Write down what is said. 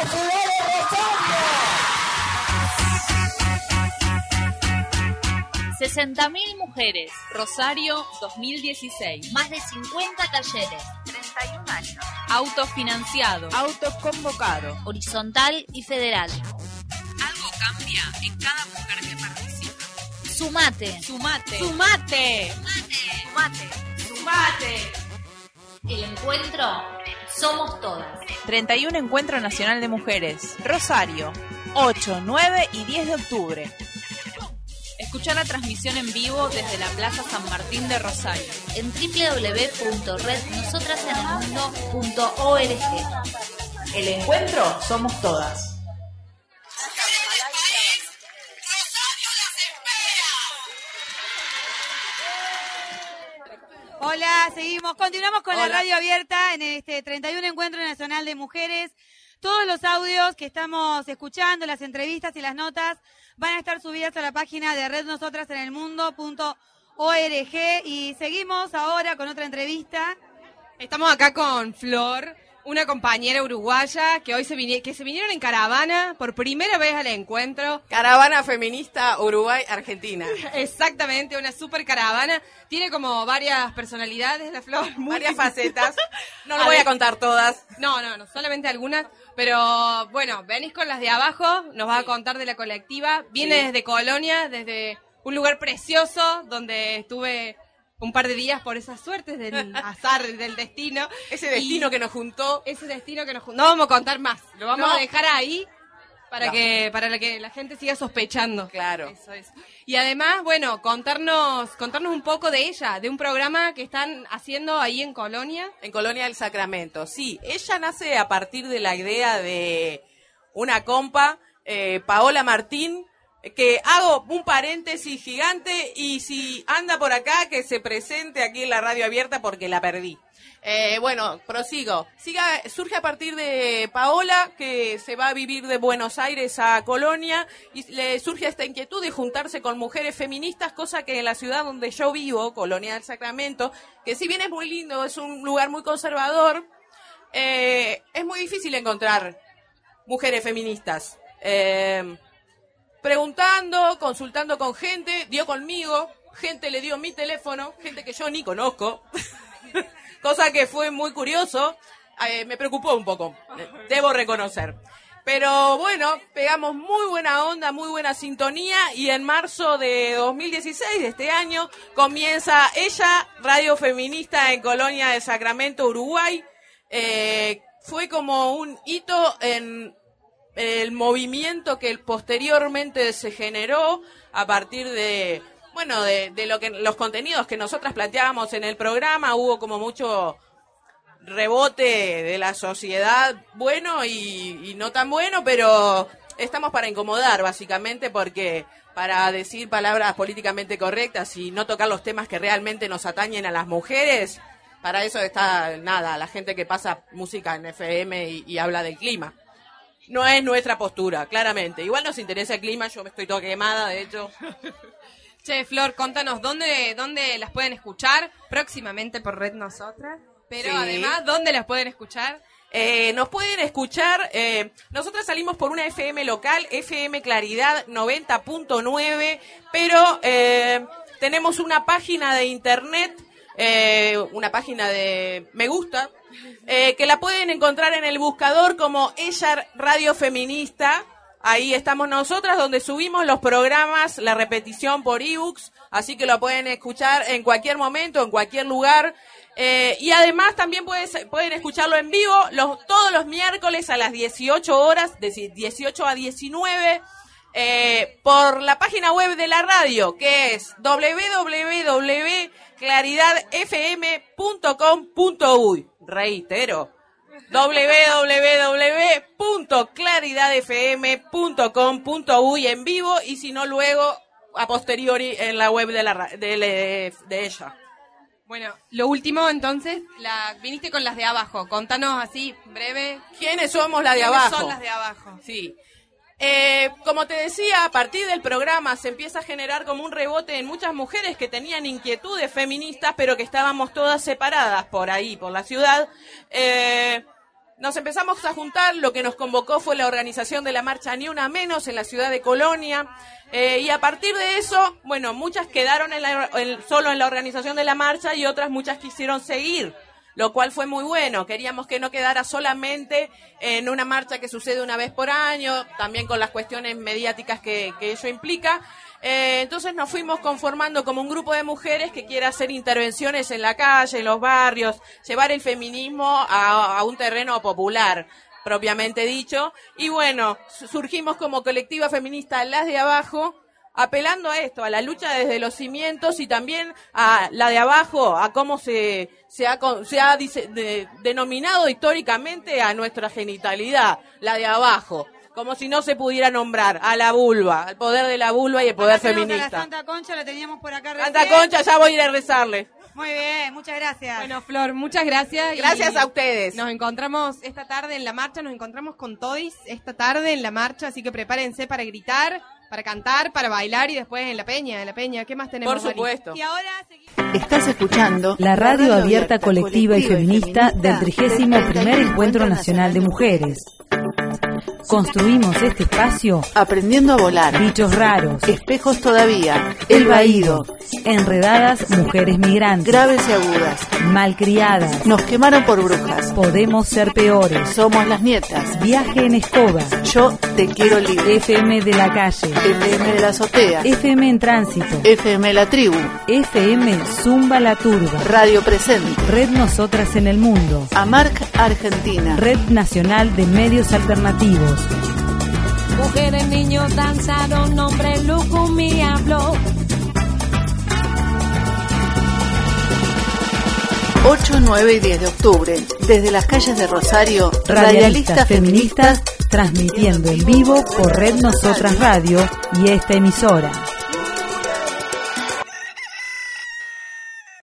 ciudad de Rosario. 60.000 mujeres. Rosario 2016. Más de 50 talleres. 31 años. Autofinanciado. Autoconvocado. Horizontal y federal. Algo cambia en cada mujer que participa. Sumate. Sumate. Sumate. Sumate. Sumate. El encuentro somos todas. 31 Encuentro Nacional de Mujeres. Rosario. 8, 9 y 10 de octubre. Escuchar la transmisión en vivo desde la Plaza San Martín de Rosario. En www.rednosotrasenelmundo.org. El encuentro somos todas. Hola, continuamos con Hola. la radio abierta en este 31 Encuentro Nacional de Mujeres. Todos los audios que estamos escuchando, las entrevistas y las notas van a estar subidas a la página de rednosotrasenelmundo.org y seguimos ahora con otra entrevista. Estamos acá con Flor, una compañera uruguaya que hoy se vinieron en caravana por primera vez al encuentro. Caravana feminista Uruguay-Argentina. Exactamente, una super caravana. Tiene como varias personalidades la Flor. Varias facetas. No lo voy a contar todas. No, solamente algunas. Pero bueno, venís con las de abajo, nos vas a contar de la colectiva. Viene desde Colonia, desde un lugar precioso donde estuve un par de días por esas suertes del azar, del destino. Ese destino que nos juntó. No vamos a contar más, lo vamos a dejar ahí para No. que la gente siga sospechando. Claro. Eso es. Y además, bueno, contarnos un poco de ella, de un programa que están haciendo ahí en Colonia. En Colonia del Sacramento, sí. Ella nace a partir de la idea de una compa, Paola Martín, que hago un paréntesis gigante y si anda por acá, que se presente aquí en la radio abierta porque la perdí. Bueno, prosigo. Surge a partir de Paola, que se va a vivir de Buenos Aires a Colonia, y le surge esta inquietud de juntarse con mujeres feministas, cosa que en la ciudad donde yo vivo, Colonia del Sacramento, que si bien es muy lindo, es un lugar muy conservador, es muy difícil encontrar mujeres feministas. Preguntando, consultando con gente, dio conmigo, gente le dio mi teléfono, gente que yo ni conozco. Cosa que fue muy curioso, me preocupó un poco, debo reconocer. Pero bueno, pegamos muy buena onda, muy buena sintonía y en marzo de 2016, de este año, comienza ella, Radio Feminista en Colonia de Sacramento, Uruguay. Fue como un hito en el movimiento que posteriormente se generó a partir de... Bueno, de lo que los contenidos que nosotras planteábamos en el programa, hubo como mucho rebote de la sociedad, bueno y no tan bueno, pero estamos para incomodar, básicamente, porque para decir palabras políticamente correctas y no tocar los temas que realmente nos atañen a las mujeres, para eso está, la gente que pasa música en FM y habla del clima. No es nuestra postura, claramente. Igual nos interesa el clima, yo me estoy toda quemada, de hecho... Che, Flor, contanos, ¿dónde las pueden escuchar? Próximamente por Red Nosotras. Pero Sí. además, ¿dónde las pueden escuchar? Nos pueden escuchar, nosotros salimos por una FM local, FM Claridad 90.9, pero tenemos una página de internet, una página de Me Gusta, que la pueden encontrar en el buscador como Ella Radio Feminista. Ahí estamos nosotras, donde subimos los programas, la repetición por ebooks, así que lo pueden escuchar en cualquier momento, en cualquier lugar. Y además también pueden escucharlo en vivo todos los miércoles a las 18 horas, de 18 a 19, por la página web de la radio, que es www.claridadfm.com.uy. Reitero, www.claridadfm.com.uy en vivo y si no luego a posteriori en la web de ella. Bueno, lo último entonces, viniste con las de abajo, contanos así, breve. ¿Quiénes somos las de ¿Quiénes abajo? son las de abajo? Sí. Como te decía, a partir del programa se empieza a generar como un rebote en muchas mujeres que tenían inquietudes feministas, pero que estábamos todas separadas por ahí, por la ciudad. nos empezamos a juntar. Lo que nos convocó fue la organización de la marcha Ni Una Menos en la ciudad de Colonia. Y a partir de eso, bueno, muchas quedaron solo en la organización de la marcha y muchas quisieron seguir, lo cual fue muy bueno. Queríamos que no quedara solamente en una marcha que sucede una vez por año, también con las cuestiones mediáticas que ello implica. Entonces nos fuimos conformando como un grupo de mujeres que quiere hacer intervenciones en la calle, en los barrios, llevar el feminismo a un terreno popular, propiamente dicho. Y bueno, surgimos como colectiva feminista Las de Abajo, apelando a esto, a la lucha desde los cimientos y también a la de abajo, a cómo se ha denominado históricamente a nuestra genitalidad, la de abajo. Como si no se pudiera nombrar a la vulva, el poder de la vulva y el poder feminista. A la Santa Concha, la teníamos por acá recién. Santa Concha, ya voy a ir a rezarle. Muy bien, muchas gracias. Bueno, Flor, muchas gracias. Gracias a ustedes. Nos encontramos esta tarde en la marcha, nos encontramos con Todis esta tarde en la marcha, así que prepárense para gritar, para cantar, para bailar y después en la peña. ¿Qué más tenemos, Por supuesto. Y ahora seguimos. Estás escuchando la radio abierta, colectiva y feminista del 31º Encuentro Nacional de Mujeres. Construimos este espacio Aprendiendo a volar, Bichos raros, Espejos todavía, El Baído, Enredadas mujeres migrantes, Graves y agudas, Malcriadas, Nos quemaron por brujas, Podemos ser peores, Somos las nietas, Viaje en escoba, Yo te quiero libre, FM de la calle, FM de la azotea, FM en tránsito, FM la tribu, FM Zumba la turba, Radio presente, Red Nosotras en el Mundo, AMARC Argentina, Red Nacional de Medios Alternativos. Mujeres, niños danzaron, hombre Lucumí habló. 8, 9 y 10 de octubre, desde las calles de Rosario, Radialistas feministas transmitiendo en vivo por Red Nosotras Radio y esta emisora.